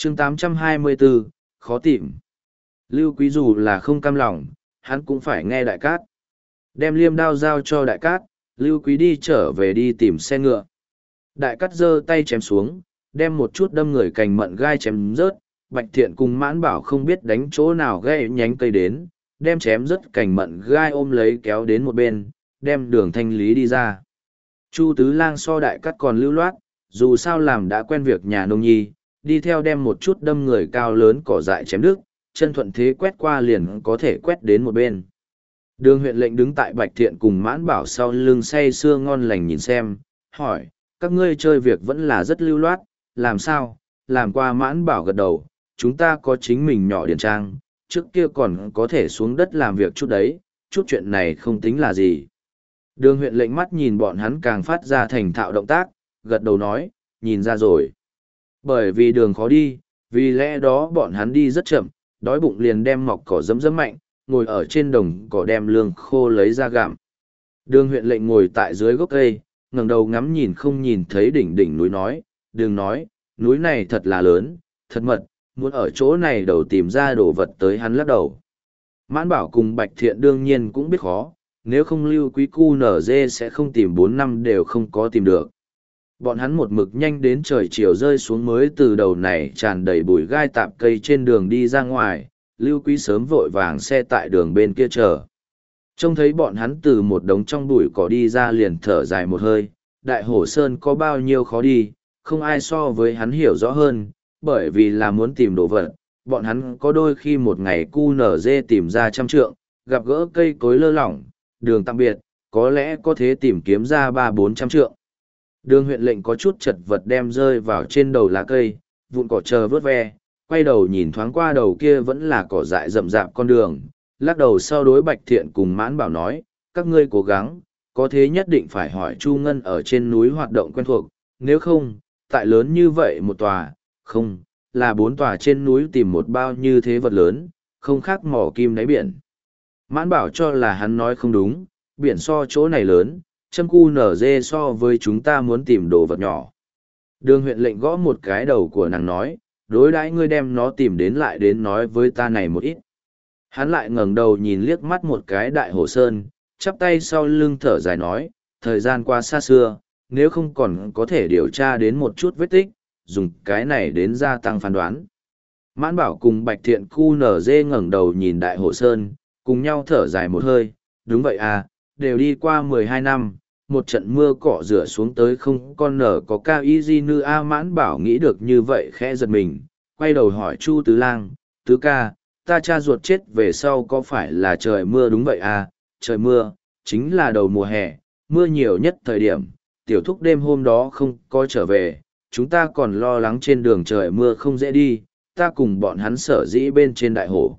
chương 824, khó tìm. Lưu Quý dù là không cam lòng, hắn cũng phải nghe Đại Cát. Đem liêm đao giao cho Đại Cát, Lưu Quý đi trở về đi tìm xe ngựa. Đại Cát giơ tay chém xuống, đem một chút đâm người cành mận gai chém rớt. Bạch Thiện cùng Mãn Bảo không biết đánh chỗ nào gây nhánh cây đến, đem chém rớt cành mận gai ôm lấy kéo đến một bên, đem đường thanh lý đi ra. Chu Tứ Lang so Đại Cát còn lưu loát, dù sao làm đã quen việc nhà nông nhi, đi theo đem một chút đâm người cao lớn cỏ dại chém đứt, chân thuận thế quét qua liền có thể quét đến một bên. Đường huyện lệnh đứng tại Bạch Thiện cùng Mãn Bảo sau lưng say sưa ngon lành nhìn xem, hỏi, các ngươi chơi việc vẫn là rất lưu loát, làm sao? Làm qua Mãn Bảo gật đầu, chúng ta có chính mình nhỏ điển trang, trước kia còn có thể xuống đất làm việc chút đấy, chút chuyện này không tính là gì. Đường huyện lệnh mắt nhìn bọn hắn càng phát ra thành thạo động tác, gật đầu nói, nhìn ra rồi. Bởi vì đường khó đi, vì lẽ đó bọn hắn đi rất chậm, đói bụng liền đem mọc cỏ dấm dấm mạnh, ngồi ở trên đồng cỏ đem lương khô lấy ra gặm. Đường huyện lệnh ngồi tại dưới gốc cây, ngẩng đầu ngắm nhìn không nhìn thấy đỉnh đỉnh núi nói, đừng nói, núi này thật là lớn, thật mật, muốn ở chỗ này đầu tìm ra đồ vật tới hắn lắc đầu. Mãn Bảo cùng Bạch Thiện đương nhiên cũng biết khó, nếu không Lưu Quý cu nở dê sẽ không tìm 4 năm đều không có tìm được. Bọn hắn một mực nhanh đến trời chiều rơi xuống mới từ đầu này tràn đầy bụi gai tạp cây trên đường đi ra ngoài, Lưu Quý sớm vội vàng xe tại đường bên kia chờ. Trông thấy bọn hắn từ một đống trong bụi cỏ đi ra liền thở dài một hơi, Đại Hổ Sơn có bao nhiêu khó đi, không ai so với hắn hiểu rõ hơn, bởi vì là muốn tìm đồ vật, bọn hắn có đôi khi một ngày cu nở dê tìm ra 100 trượng, gặp gỡ cây cối lơ lỏng, đường tạm biệt, có lẽ có thể tìm kiếm ra 300-400 trượng. Đường huyện lệnh có chút chật vật đem rơi vào trên đầu lá cây, vụn cỏ chờ vớt ve, quay đầu nhìn thoáng qua đầu kia vẫn là cỏ dại rậm rạp con đường, lắc đầu sau đối Bạch Thiện cùng Mãn Bảo nói, các ngươi cố gắng, có thế nhất định phải hỏi Chu Ngân ở trên núi hoạt động quen thuộc, nếu không, tại lớn như vậy một tòa, không, là 4 tòa trên núi tìm một bao như thế vật lớn, không khác mỏ kim đáy biển. Mãn Bảo cho là hắn nói không đúng, biển so chỗ này lớn, châm cu nở dê so với chúng ta muốn tìm đồ vật nhỏ. Đường huyện lệnh gõ một cái đầu của nàng nói, đối đãi ngươi đem nó tìm đến lại đến nói với ta này một ít. Hắn lại ngẩng đầu nhìn liếc mắt một cái Đại Hổ Sơn, chắp tay sau lưng thở dài nói, thời gian qua xa xưa, nếu không còn có thể điều tra đến một chút vết tích, dùng cái này đến gia tăng phán đoán. Mãn Bảo cùng Bạch Thiện cu nở dê ngẩng đầu nhìn Đại Hổ Sơn, cùng nhau thở dài một hơi, đúng vậy à, đều đi qua 12 năm, một trận mưa cỏ rửa xuống tới không con nở có cao y di nư a. Mãn Bảo nghĩ được như vậy khẽ giật mình, quay đầu hỏi Chu Tứ Lang, tứ ca, ta cha ruột chết về sau có phải là trời mưa đúng vậy à, trời mưa, chính là đầu mùa hè, mưa nhiều nhất thời điểm, tiểu thúc đêm hôm đó không có trở về, chúng ta còn lo lắng trên đường trời mưa không dễ đi, ta cùng bọn hắn sở dĩ bên trên Đại Hổ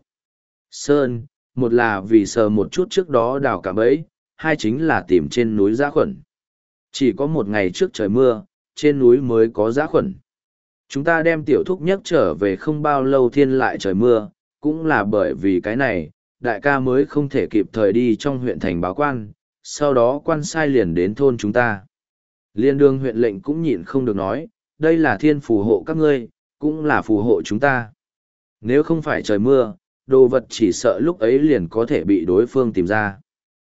Sơn, một là vì sờ một chút trước đó đào cả bẫy, hai chính là tìm trên núi dã khuẩn. Chỉ có một ngày trước trời mưa, trên núi mới có dã khuẩn. Chúng ta đem tiểu thúc nhấc trở về không bao lâu thiên lại trời mưa, cũng là bởi vì cái này, đại ca mới không thể kịp thời đi trong huyện thành báo quan, sau đó quan sai liền đến thôn chúng ta. Liên đường huyện lệnh cũng nhịn không được nói, đây là thiên phù hộ các ngươi, cũng là phù hộ chúng ta. Nếu không phải trời mưa, đồ vật chỉ sợ lúc ấy liền có thể bị đối phương tìm ra.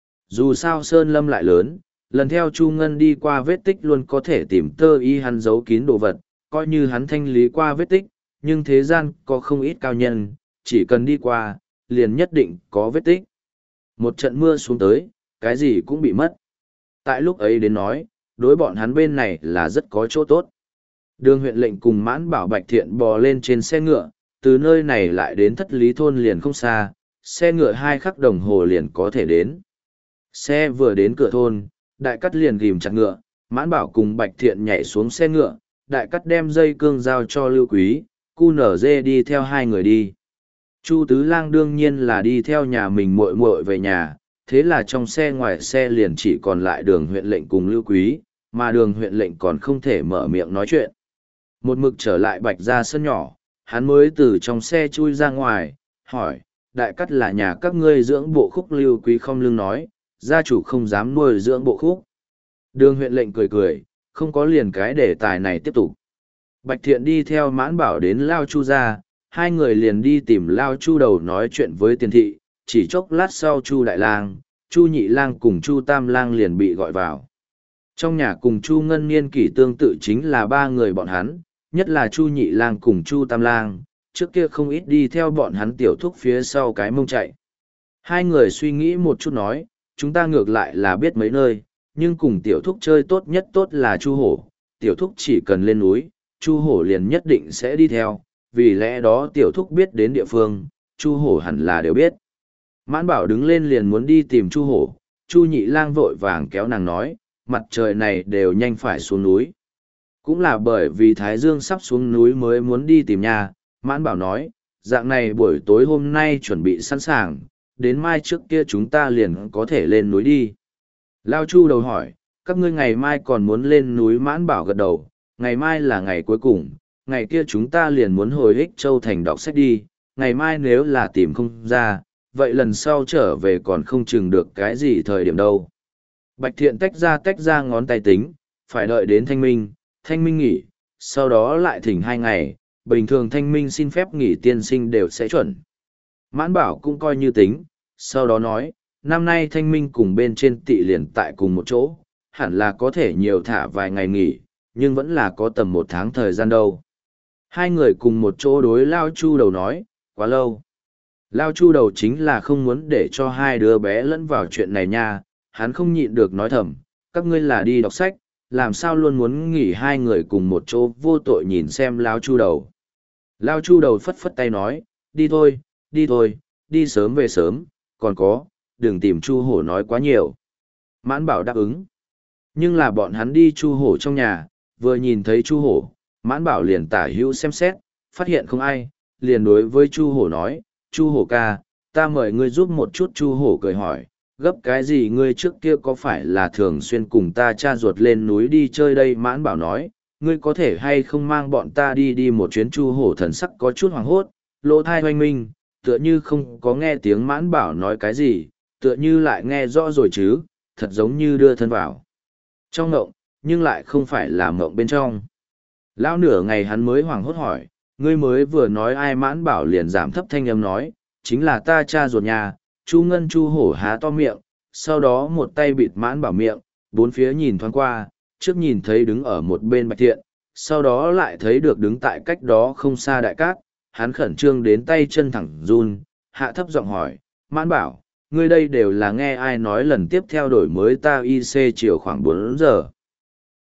Dù sao Sơn Lâm lại lớn, lần theo Chu Ngân đi qua vết tích luôn có thể tìm tơ y hắn giấu kín đồ vật, coi như hắn thanh lý qua vết tích, nhưng thế gian có không ít cao nhân, chỉ cần đi qua, liền nhất định có vết tích. Một trận mưa xuống tới, cái gì cũng bị mất. Tại lúc ấy đến nói, đối bọn hắn bên này là rất có chỗ tốt. Đường huyện lệnh cùng Mãn Bảo Bạch Thiện bò lên trên xe ngựa, từ nơi này lại đến Thất Lý Thôn liền không xa, xe ngựa 2 khắc đồng hồ liền có thể đến. Xe vừa đến cửa thôn, Đại Cắt liền ghìm chặt ngựa, Mãn Bảo cùng Bạch Thiện nhảy xuống xe ngựa, Đại Cắt đem dây cương giao cho Lưu Quý, cu nở dê đi theo 2 người đi. Chu Tứ Lang đương nhiên là đi theo nhà mình muội muội về nhà, thế là trong xe ngoài xe liền chỉ còn lại đường huyện lệnh cùng Lưu Quý, mà đường huyện lệnh còn không thể mở miệng nói chuyện. Một mực trở lại Bạch ra sân nhỏ, hắn mới từ trong xe chui ra ngoài, hỏi, Đại Cắt là nhà các ngươi dưỡng bộ khúc. Lưu Quý không lưng nói, gia chủ không dám nuôi dưỡng bộ khúc. Đường huyện lệnh cười cười, không có liền cái đề tài này tiếp tục. Bạch Thiện đi theo Mãn Bảo đến Lao Chu ra, hai người liền đi tìm Lao Chu đầu nói chuyện với tiền thị, chỉ chốc lát sau Chu Đại Lang, Chu Nhị Lang cùng Chu Tam Lang liền bị gọi vào. Trong nhà cùng Chu Ngân niên kỷ tương tự chính là ba người bọn hắn, nhất là Chu Nhị Lang cùng Chu Tam Lang, trước kia không ít đi theo bọn hắn tiểu thúc phía sau cái mông chạy. Hai người suy nghĩ một chút nói, chúng ta ngược lại là biết mấy nơi, nhưng cùng tiểu thúc chơi tốt nhất tốt là Chu Hổ, tiểu thúc chỉ cần lên núi, Chu Hổ liền nhất định sẽ đi theo, vì lẽ đó tiểu thúc biết đến địa phương, Chu Hổ hẳn là đều biết. Mãn Bảo đứng lên liền muốn đi tìm Chu Hổ, Chu Nhị Lang vội vàng kéo nàng nói, mặt trời này đều nhanh phải xuống núi. Cũng là bởi vì Thái Dương sắp xuống núi mới muốn đi tìm nhà, Mãn Bảo nói, dạng này buổi tối hôm nay chuẩn bị sẵn sàng, đến mai trước kia chúng ta liền có thể lên núi đi. Lao Chu đầu hỏi, các ngươi ngày mai còn muốn lên núi? Mãn Bảo gật đầu, ngày mai là ngày cuối cùng, ngày kia chúng ta liền muốn hồi Ích Châu Thành đọc sách đi, ngày mai nếu là tìm không ra, vậy lần sau trở về còn không chừng được cái gì thời điểm đâu. Bạch Thiện tách ra ngón tay tính, phải đợi đến Thanh Minh nghỉ, sau đó lại thỉnh 2 ngày, bình thường Thanh Minh xin phép nghỉ tiên sinh đều sẽ chuẩn. Mãn Bảo cũng coi như tính, sau đó nói, năm nay Thanh Minh cùng bên trên tị liền tại cùng một chỗ, hẳn là có thể nhiều thả vài ngày nghỉ, nhưng vẫn là có tầm 1 tháng thời gian đâu. Hai người cùng một chỗ đối Lao Chu đầu nói, quá lâu. Lao Chu đầu chính là không muốn để cho hai đứa bé lẫn vào chuyện này nha, hắn không nhịn được nói thầm, các ngươi là đi đọc sách, làm sao luôn muốn nghỉ hai người cùng một chỗ vô tội nhìn xem Lao Chu đầu. Lao Chu đầu phất phất tay nói, đi thôi, đi sớm về sớm, còn có, đừng tìm Chu Hổ nói quá nhiều. Mãn Bảo đáp ứng. Nhưng là bọn hắn đi Chu Hổ trong nhà, vừa nhìn thấy Chu Hổ, Mãn Bảo liền tả hữu xem xét, phát hiện không ai, liền đối với Chu Hổ nói, Chu Hổ ca, ta mời ngươi giúp một chút. Chu Hổ cười hỏi, gấp cái gì? Ngươi trước kia có phải là thường xuyên cùng ta cha ruột lên núi đi chơi đây? Mãn Bảo nói, ngươi có thể hay không mang bọn ta đi một chuyến? Chu Hổ thần sắc có chút hoảng hốt, lỗ thai hoanh minh, tựa như không có nghe tiếng Mãn Bảo nói cái gì, tựa như lại nghe rõ rồi chứ, thật giống như đưa thân vào trong ngộng, nhưng lại không phải là ngộng bên trong. Lão nửa ngày hắn mới hoảng hốt hỏi, ngươi mới vừa nói ai? Mãn Bảo liền giảm thấp thanh âm nói, chính là ta cha ruột nhà. Chu Ngân. Chu Hổ há to miệng, sau đó một tay bịt Mãn Bảo miệng, bốn phía nhìn thoáng qua, trước nhìn thấy đứng ở một bên Bạch Thiện, sau đó lại thấy được đứng tại cách đó không xa Đại Cát, hắn khẩn trương đến tay chân thẳng run, hạ thấp giọng hỏi, Mãn Bảo, ngươi đây đều là nghe ai nói lần tiếp theo đổi mới ta IC chiều khoảng 4 giờ?